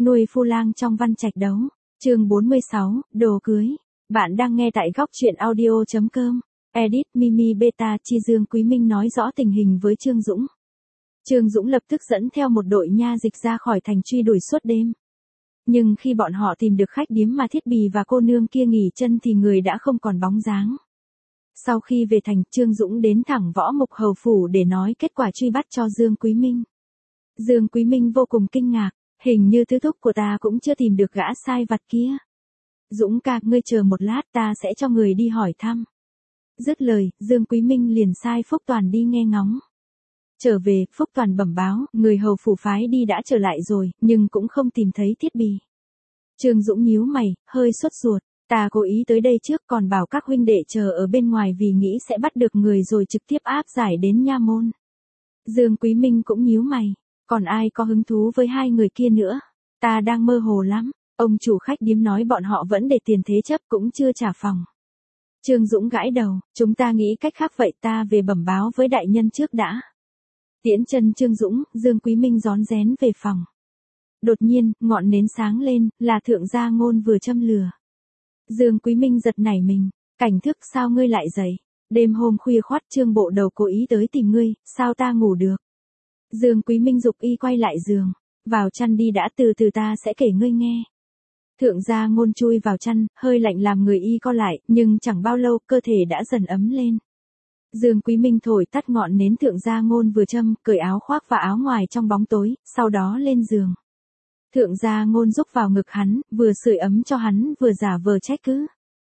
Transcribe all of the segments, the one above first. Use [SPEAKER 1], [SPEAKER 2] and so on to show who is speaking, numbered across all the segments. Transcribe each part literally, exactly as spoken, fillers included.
[SPEAKER 1] nuôi phu lang trong văn trạch đấu. Chương bốn mươi sáu, đồ cưới. Bạn đang nghe tại góc truyện audio chấm com. Edit Mimi Beta Chi Dương Quý Minh nói rõ tình hình với Trương Dũng. Trương Dũng lập tức dẫn theo một đội nha dịch ra khỏi thành truy đuổi suốt đêm. Nhưng khi bọn họ tìm được khách điếm mà Thiết Bì và cô nương kia nghỉ chân thì người đã không còn bóng dáng. Sau khi về thành, Trương Dũng đến thẳng Võ Mục Hầu phủ để nói kết quả truy bắt cho Dương Quý Minh. Dương Quý Minh vô cùng kinh ngạc, hình như tứ thúc của ta cũng chưa tìm được gã sai vặt kia. Dũng ca, ngươi chờ một lát, ta sẽ cho người đi hỏi thăm. Dứt lời, Dương Quý Minh liền sai Phúc Toàn đi nghe ngóng. Trở về, Phúc Toàn bẩm báo, người hầu phủ phái đi đã trở lại rồi, nhưng cũng không tìm thấy Thiết Bì. Trương Dũng nhíu mày, hơi sốt ruột, ta cố ý tới đây trước còn bảo các huynh đệ chờ ở bên ngoài vì nghĩ sẽ bắt được người rồi trực tiếp áp giải đến nha môn. Dương Quý Minh cũng nhíu mày, còn ai có hứng thú với hai người kia nữa, ta đang mơ hồ lắm. Ông chủ khách điếm nói bọn họ vẫn để tiền thế chấp cũng chưa trả phòng. Trương Dũng gãi đầu, chúng ta nghĩ cách khác vậy, ta về bẩm báo với đại nhân trước đã. Tiễn chân Trương Dũng, Dương Quý Minh rón rén về phòng. Đột nhiên, ngọn nến sáng lên, là Thượng Gia Ngôn vừa châm lửa. Dương Quý Minh giật nảy mình, Cảnh Thức, sao ngươi lại dậy? Đêm hôm khuya khoắt Trương Bộ Đầu cố ý tới tìm ngươi, sao ta ngủ được? Dương Quý Minh giục y quay lại giường, vào chăn đi đã, từ từ ta sẽ kể ngươi nghe. Thượng Gia Ngôn chui vào chăn, hơi lạnh làm người y co lại, nhưng chẳng bao lâu cơ thể đã dần ấm lên. Dương Quý Minh thổi tắt ngọn nến Thượng Gia Ngôn vừa châm, cởi áo khoác và áo ngoài trong bóng tối, sau đó lên giường. Thượng Gia Ngôn rúc vào ngực hắn, vừa sưởi ấm cho hắn vừa giả vờ trách cứ.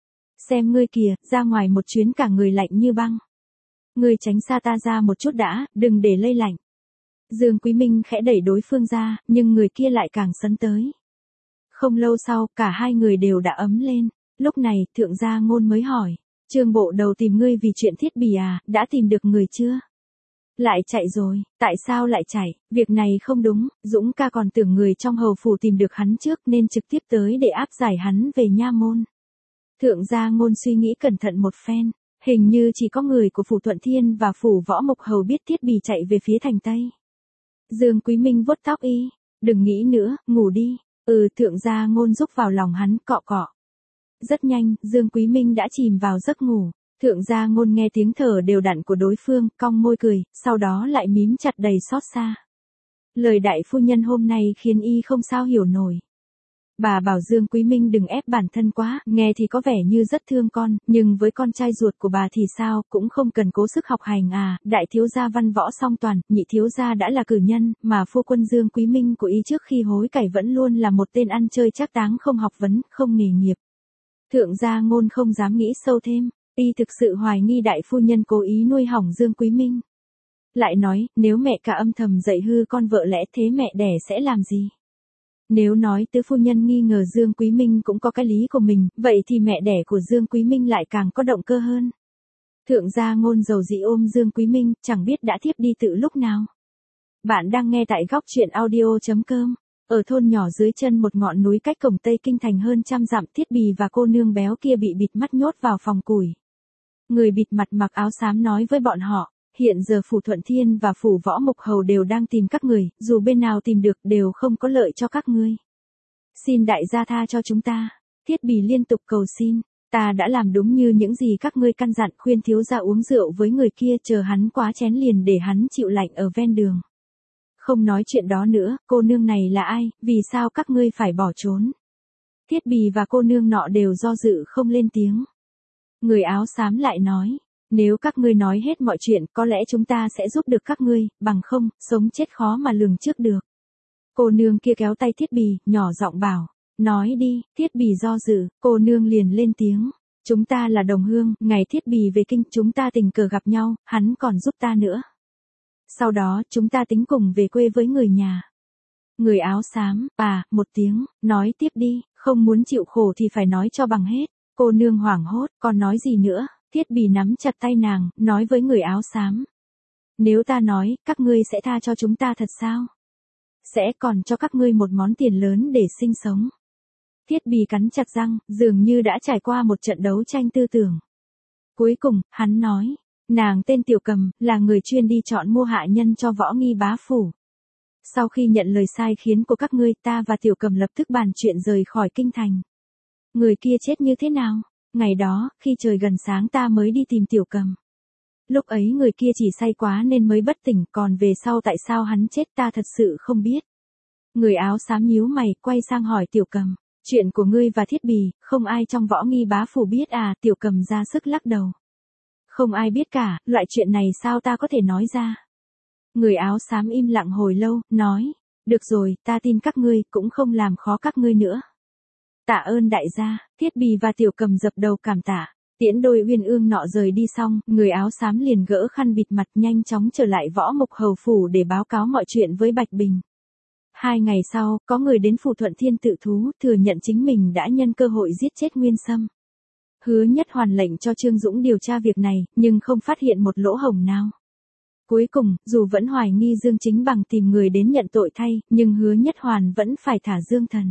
[SPEAKER 1] Xem ngươi kìa, ra ngoài một chuyến cả người lạnh như băng. Ngươi tránh xa ta ra một chút đã, đừng để lây lạnh. Dương Quý Minh khẽ đẩy đối phương ra, nhưng người kia lại càng sấn tới. Không lâu sau, cả hai người đều đã ấm lên. Lúc này, Thượng Gia Ngôn mới hỏi. Trương Bộ Đầu tìm ngươi vì chuyện Thiết Bì à, đã tìm được người chưa? Lại chạy rồi, tại sao lại chạy? Việc này không đúng, Dũng ca còn tưởng người trong hầu phủ tìm được hắn trước nên trực tiếp tới để áp giải hắn về nha môn. Thượng Gia Ngôn suy nghĩ cẩn thận một phen, hình như chỉ có người của phủ Thuận Thiên và phủ Võ Mục Hầu biết Thiết Bì chạy về phía thành Tây. Dương Quý Minh vuốt tóc y, đừng nghĩ nữa, ngủ đi. Ừ, Thượng Gia Ngôn rúc vào lòng hắn, cọ cọ. Rất nhanh, Dương Quý Minh đã chìm vào giấc ngủ. Thượng Gia Ngôn nghe tiếng thở đều đặn của đối phương, cong môi cười, sau đó lại mím chặt đầy xót xa. Lời đại phu nhân hôm nay khiến y không sao hiểu nổi. Bà bảo Dương Quý Minh đừng ép bản thân quá, nghe thì có vẻ như rất thương con, nhưng với con trai ruột của bà thì sao, cũng không cần cố sức học hành à, đại thiếu gia văn võ song toàn, nhị thiếu gia đã là cử nhân, mà phu quân Dương Quý Minh của y trước khi hối cải vẫn luôn là một tên ăn chơi trác táng không học vấn, không nghề nghiệp. Thượng Gia Ngôn không dám nghĩ sâu thêm, y thực sự hoài nghi đại phu nhân cố ý nuôi hỏng Dương Quý Minh. Lại nói, nếu mẹ cả âm thầm dạy hư con vợ lẽ thế mẹ đẻ sẽ làm gì? Nếu nói tứ phu nhân nghi ngờ Dương Quý Minh cũng có cái lý của mình, vậy thì mẹ đẻ của Dương Quý Minh lại càng có động cơ hơn. Thượng Gia Ngôn dầu dĩ ôm Dương Quý Minh, chẳng biết đã thiếp đi từ lúc nào. Bạn đang nghe tại góc truyện audio chấm com. Ở thôn nhỏ dưới chân một ngọn núi cách cổng Tây Kinh thành hơn trăm dặm, Thiết Bì và cô nương béo kia bị bịt mắt nhốt vào phòng củi. Người bịt mặt mặc áo xám nói với bọn họ, hiện giờ phủ Thuận Thiên và phủ Võ Mục Hầu đều đang tìm các người, dù bên nào tìm được đều không có lợi cho các ngươi. Xin đại gia tha cho chúng ta. Thiết Bì liên tục cầu xin, ta đã làm đúng như những gì các ngươi căn dặn, khuyên thiếu gia uống rượu với người kia, chờ hắn quá chén liền để hắn chịu lạnh ở ven đường. Không nói chuyện đó nữa, cô nương này là ai, vì sao các ngươi phải bỏ trốn? Thiết Bì và cô nương nọ đều do dự không lên tiếng. Người áo xám lại nói, nếu các ngươi nói hết mọi chuyện, có lẽ chúng ta sẽ giúp được các ngươi, bằng không, sống chết khó mà lường trước được. Cô nương kia kéo tay Thiết Bì, nhỏ giọng bảo, nói đi. Thiết Bì do dự, cô nương liền lên tiếng, chúng ta là đồng hương, ngày Thiết Bì về kinh chúng ta tình cờ gặp nhau, hắn còn giúp ta nữa. Sau đó, chúng ta tính cùng về quê với người nhà. Người áo xám, à, một tiếng, nói tiếp đi, không muốn chịu khổ thì phải nói cho bằng hết. Cô nương hoảng hốt, còn nói gì nữa? Thiết Bì nắm chặt tay nàng, nói với người áo xám. Nếu ta nói, các ngươi sẽ tha cho chúng ta thật sao? Sẽ còn cho các ngươi một món tiền lớn để sinh sống. Thiết Bì cắn chặt răng, dường như đã trải qua một trận đấu tranh tư tưởng. Cuối cùng, hắn nói, nàng tên Tiểu Cầm, là người chuyên đi chọn mua hạ nhân cho Võ Nghi bá phủ. Sau khi nhận lời sai khiến của các ngươi, ta và Tiểu Cầm lập tức bàn chuyện rời khỏi kinh thành. Người kia chết như thế nào? Ngày đó, khi trời gần sáng ta mới đi tìm Tiểu Cầm. Lúc ấy người kia chỉ say quá nên mới bất tỉnh, còn về sau tại sao hắn chết ta thật sự không biết. Người áo xám nhíu mày, quay sang hỏi Tiểu Cầm. Chuyện của ngươi và Thiết Bì, không ai trong Võ Nghi bá phủ biết à? Tiểu Cầm ra sức lắc đầu. Không ai biết cả, loại chuyện này sao ta có thể nói ra. Người áo xám im lặng hồi lâu, nói. Được rồi, ta tin các ngươi, cũng không làm khó các ngươi nữa. Tạ ơn đại gia. Thiết Bì và Tiểu Cầm dập đầu cảm tạ. Tiễn đôi uyên ương nọ rời đi xong, người áo xám liền gỡ khăn bịt mặt nhanh chóng trở lại Võ Mục Hầu phủ để báo cáo mọi chuyện với Bạch Bình. Hai ngày sau, có người đến phủ Thuận Thiên tự thú, thừa nhận chính mình đã nhân cơ hội giết chết Nguyên Sâm. Hứa Nhất Hoàn lệnh cho Trương Dũng điều tra việc này, nhưng không phát hiện một lỗ hổng nào. Cuối cùng, dù vẫn hoài nghi Dương Chính Bằng tìm người đến nhận tội thay, nhưng Hứa Nhất Hoàn vẫn phải thả Dương Thần.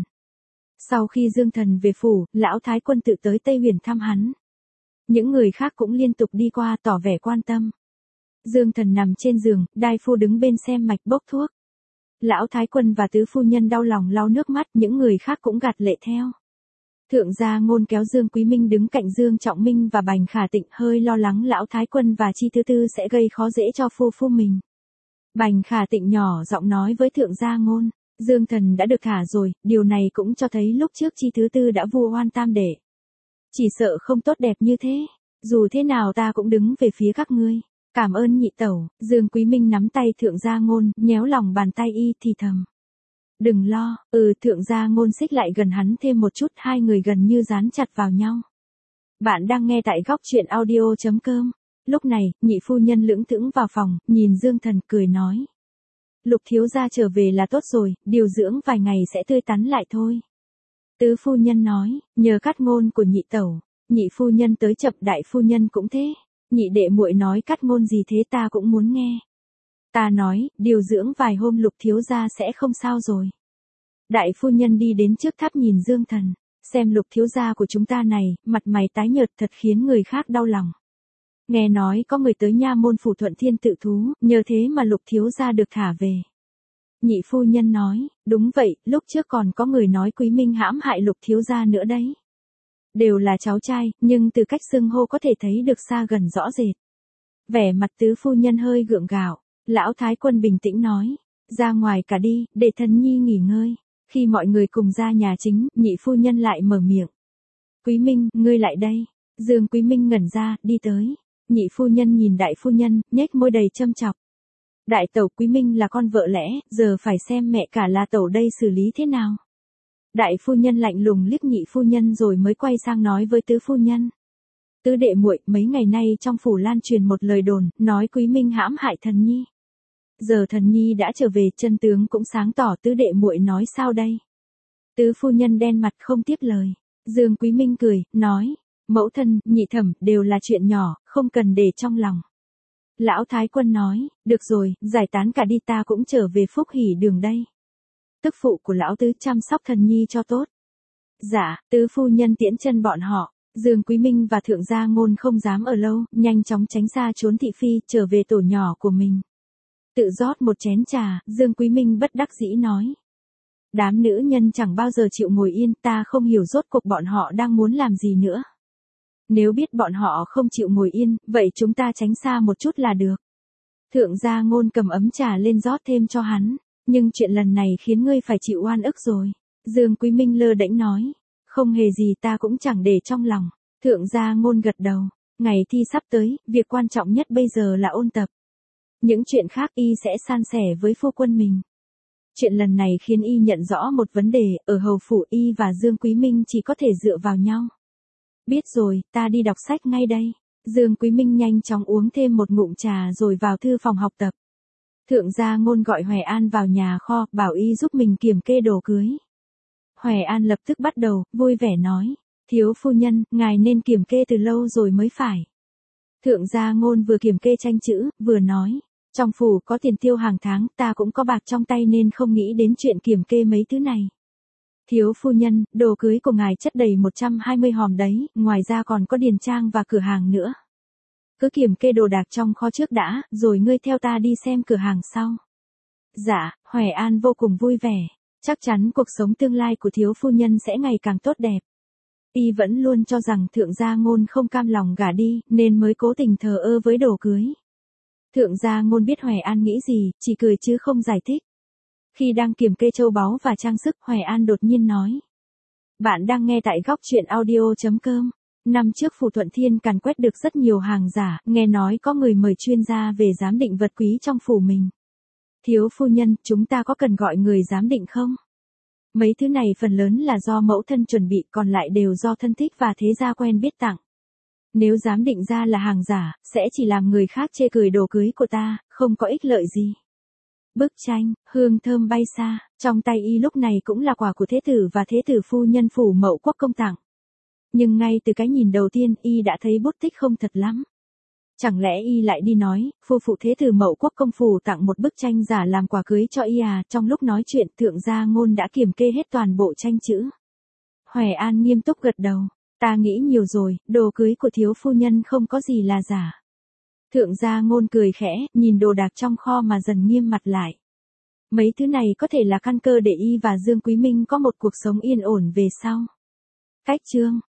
[SPEAKER 1] Sau khi Dương Thần về phủ, lão Thái Quân tự tới Tây Huyền thăm hắn. Những người khác cũng liên tục đi qua tỏ vẻ quan tâm. Dương Thần nằm trên giường, Đai Phu đứng bên xem mạch bốc thuốc. Lão Thái Quân và tứ phu nhân đau lòng lau nước mắt, những người khác cũng gạt lệ theo. Thượng gia Ngôn kéo Dương Quý Minh đứng cạnh Dương Trọng Minh và Bành Khả Tịnh, hơi lo lắng lão Thái Quân và Chi Thứ Tư sẽ gây khó dễ cho phu phu mình. Bành Khả Tịnh nhỏ giọng nói với Thượng gia Ngôn, Dương Thần đã được thả rồi, điều này cũng cho thấy lúc trước Chi Thứ Tư đã vu oan tam đệ. Chỉ sợ không tốt đẹp như thế, dù thế nào ta cũng đứng về phía các ngươi. Cảm ơn nhị tẩu. Dương Quý Minh nắm tay Thượng gia Ngôn, nhéo lòng bàn tay y thì thầm. Đừng lo, ừ. Thượng gia Ngôn xích lại gần hắn thêm một chút, hai người gần như dán chặt vào nhau. Bạn đang nghe tại góc truyện audio chấm com. Lúc này, nhị phu nhân lững thững vào phòng, nhìn Dương Thần cười nói. Lục thiếu gia trở về là tốt rồi, điều dưỡng vài ngày sẽ tươi tắn lại thôi. Tứ phu nhân nói, nhờ cắt ngôn của nhị tẩu, nhị phu nhân tới chậm, đại phu nhân cũng thế. Nhị đệ muội nói cắt ngôn gì thế ta cũng muốn nghe. Ta nói, điều dưỡng vài hôm Lục thiếu gia sẽ không sao rồi. Đại phu nhân đi đến trước tháp nhìn Dương Thần, xem Lục thiếu gia của chúng ta này, mặt mày tái nhợt thật khiến người khác đau lòng. Nghe nói có người tới nha môn phủ Thuận Thiên tự thú, nhờ thế mà Lục thiếu gia được thả về. Nhị phu nhân nói, đúng vậy, lúc trước còn có người nói Quý Minh hãm hại Lục thiếu gia nữa đấy. Đều là cháu trai, nhưng từ cách xưng hô có thể thấy được xa gần rõ rệt. Vẻ mặt tứ phu nhân hơi gượng gạo, lão Thái Quân bình tĩnh nói, ra ngoài cả đi, để thần nhi nghỉ ngơi. Khi mọi người cùng ra nhà chính, nhị phu nhân lại mở miệng. Quý Minh, ngươi lại đây. Dương Quý Minh ngẩn ra, đi tới. Nhị phu nhân nhìn đại phu nhân, nhếch môi đầy châm chọc. Đại tẩu, Quý Minh là con vợ lẽ, giờ phải xem mẹ cả là tẩu đây xử lý thế nào. Đại phu nhân lạnh lùng liếc nhị phu nhân rồi mới quay sang nói với tứ phu nhân. Tứ đệ muội, mấy ngày nay trong phủ lan truyền một lời đồn, nói Quý Minh hãm hại thần nhi. Giờ thần nhi đã trở về, chân tướng cũng sáng tỏ, tứ đệ muội nói sao đây? Tứ phu nhân đen mặt không tiếp lời. Dương Quý Minh cười, nói, mẫu thân, nhị thẩm, đều là chuyện nhỏ, không cần để trong lòng. Lão Thái Quân nói, được rồi, giải tán cả đi, ta cũng trở về Phúc Hỷ Đường đây. Tức phụ của lão tứ chăm sóc thần nhi cho tốt. Dạ, tứ phu nhân tiễn chân bọn họ. Dương Quý Minh và Thượng gia Ngôn không dám ở lâu, nhanh chóng tránh xa trốn thị phi, trở về tổ nhỏ của mình. Tự rót một chén trà, Dương Quý Minh bất đắc dĩ nói. Đám nữ nhân chẳng bao giờ chịu ngồi yên, ta không hiểu rốt cuộc bọn họ đang muốn làm gì nữa. Nếu biết bọn họ không chịu ngồi yên, vậy chúng ta tránh xa một chút là được. Thượng gia Ngôn cầm ấm trà lên rót thêm cho hắn. Nhưng chuyện lần này khiến ngươi phải chịu oan ức rồi. Dương Quý Minh lơ đễnh nói. Không hề gì, ta cũng chẳng để trong lòng. Thượng gia Ngôn gật đầu. Ngày thi sắp tới, việc quan trọng nhất bây giờ là ôn tập. Những chuyện khác y sẽ san sẻ với phu quân mình. Chuyện lần này khiến y nhận rõ một vấn đề, ở hầu phủ y và Dương Quý Minh chỉ có thể dựa vào nhau. Biết rồi, ta đi đọc sách ngay đây. Dương Quý Minh nhanh chóng uống thêm một ngụm trà rồi vào thư phòng học tập. Thượng gia Ngôn gọi Hoè An vào nhà kho, bảo y giúp mình kiểm kê đồ cưới. Hoè An lập tức bắt đầu, vui vẻ nói. Thiếu phu nhân, ngài nên kiểm kê từ lâu rồi mới phải. Thượng gia Ngôn vừa kiểm kê tranh chữ, vừa nói. Trong phủ có tiền tiêu hàng tháng, ta cũng có bạc trong tay nên không nghĩ đến chuyện kiểm kê mấy thứ này. Thiếu phu nhân, đồ cưới của ngài chất đầy một trăm hai mươi hòm đấy, ngoài ra còn có điền trang và cửa hàng nữa. Cứ kiểm kê đồ đạc trong kho trước đã, rồi ngươi theo ta đi xem cửa hàng sau. Dạ, Hoài An vô cùng vui vẻ. Chắc chắn cuộc sống tương lai của thiếu phu nhân sẽ ngày càng tốt đẹp. Y vẫn luôn cho rằng thượng gia Ngôn không cam lòng gả đi, nên mới cố tình thờ ơ với đồ cưới. Thượng gia Ngôn biết Hoài An nghĩ gì, chỉ cười chứ không giải thích. Khi đang kiểm kê châu báu và trang sức, Hoài An đột nhiên nói. Bạn đang nghe tại góc truyện audio.com. Năm trước Phủ Thuận Thiên càn quét được rất nhiều hàng giả, nghe nói có người mời chuyên gia về giám định vật quý trong phủ mình. Thiếu phu nhân, chúng ta có cần gọi người giám định không? Mấy thứ này phần lớn là do mẫu thân chuẩn bị, còn lại đều do thân thích và thế gia quen biết tặng. Nếu giám định ra là hàng giả, sẽ chỉ làm người khác chê cười đồ cưới của ta, không có ích lợi gì. Bức tranh, hương thơm bay xa, trong tay y lúc này cũng là quà của thế tử và thế tử phu nhân phủ Mậu Quốc công tặng. Nhưng ngay từ cái nhìn đầu tiên, y đã thấy bút tích không thật lắm. Chẳng lẽ y lại đi nói, phu phụ thế tử Mậu Quốc công phủ tặng một bức tranh giả làm quà cưới cho y à? Trong lúc nói chuyện, thượng gia Ngôn đã kiểm kê hết toàn bộ tranh chữ. Hoài An nghiêm túc gật đầu. Ta nghĩ nhiều rồi, đồ cưới của thiếu phu nhân không có gì là giả. Thượng gia Ngôn cười khẽ, nhìn đồ đạc trong kho mà dần nghiêm mặt lại. Mấy thứ này có thể là căn cơ để y và Dương Quý Minh có một cuộc sống yên ổn về sau. Cách chương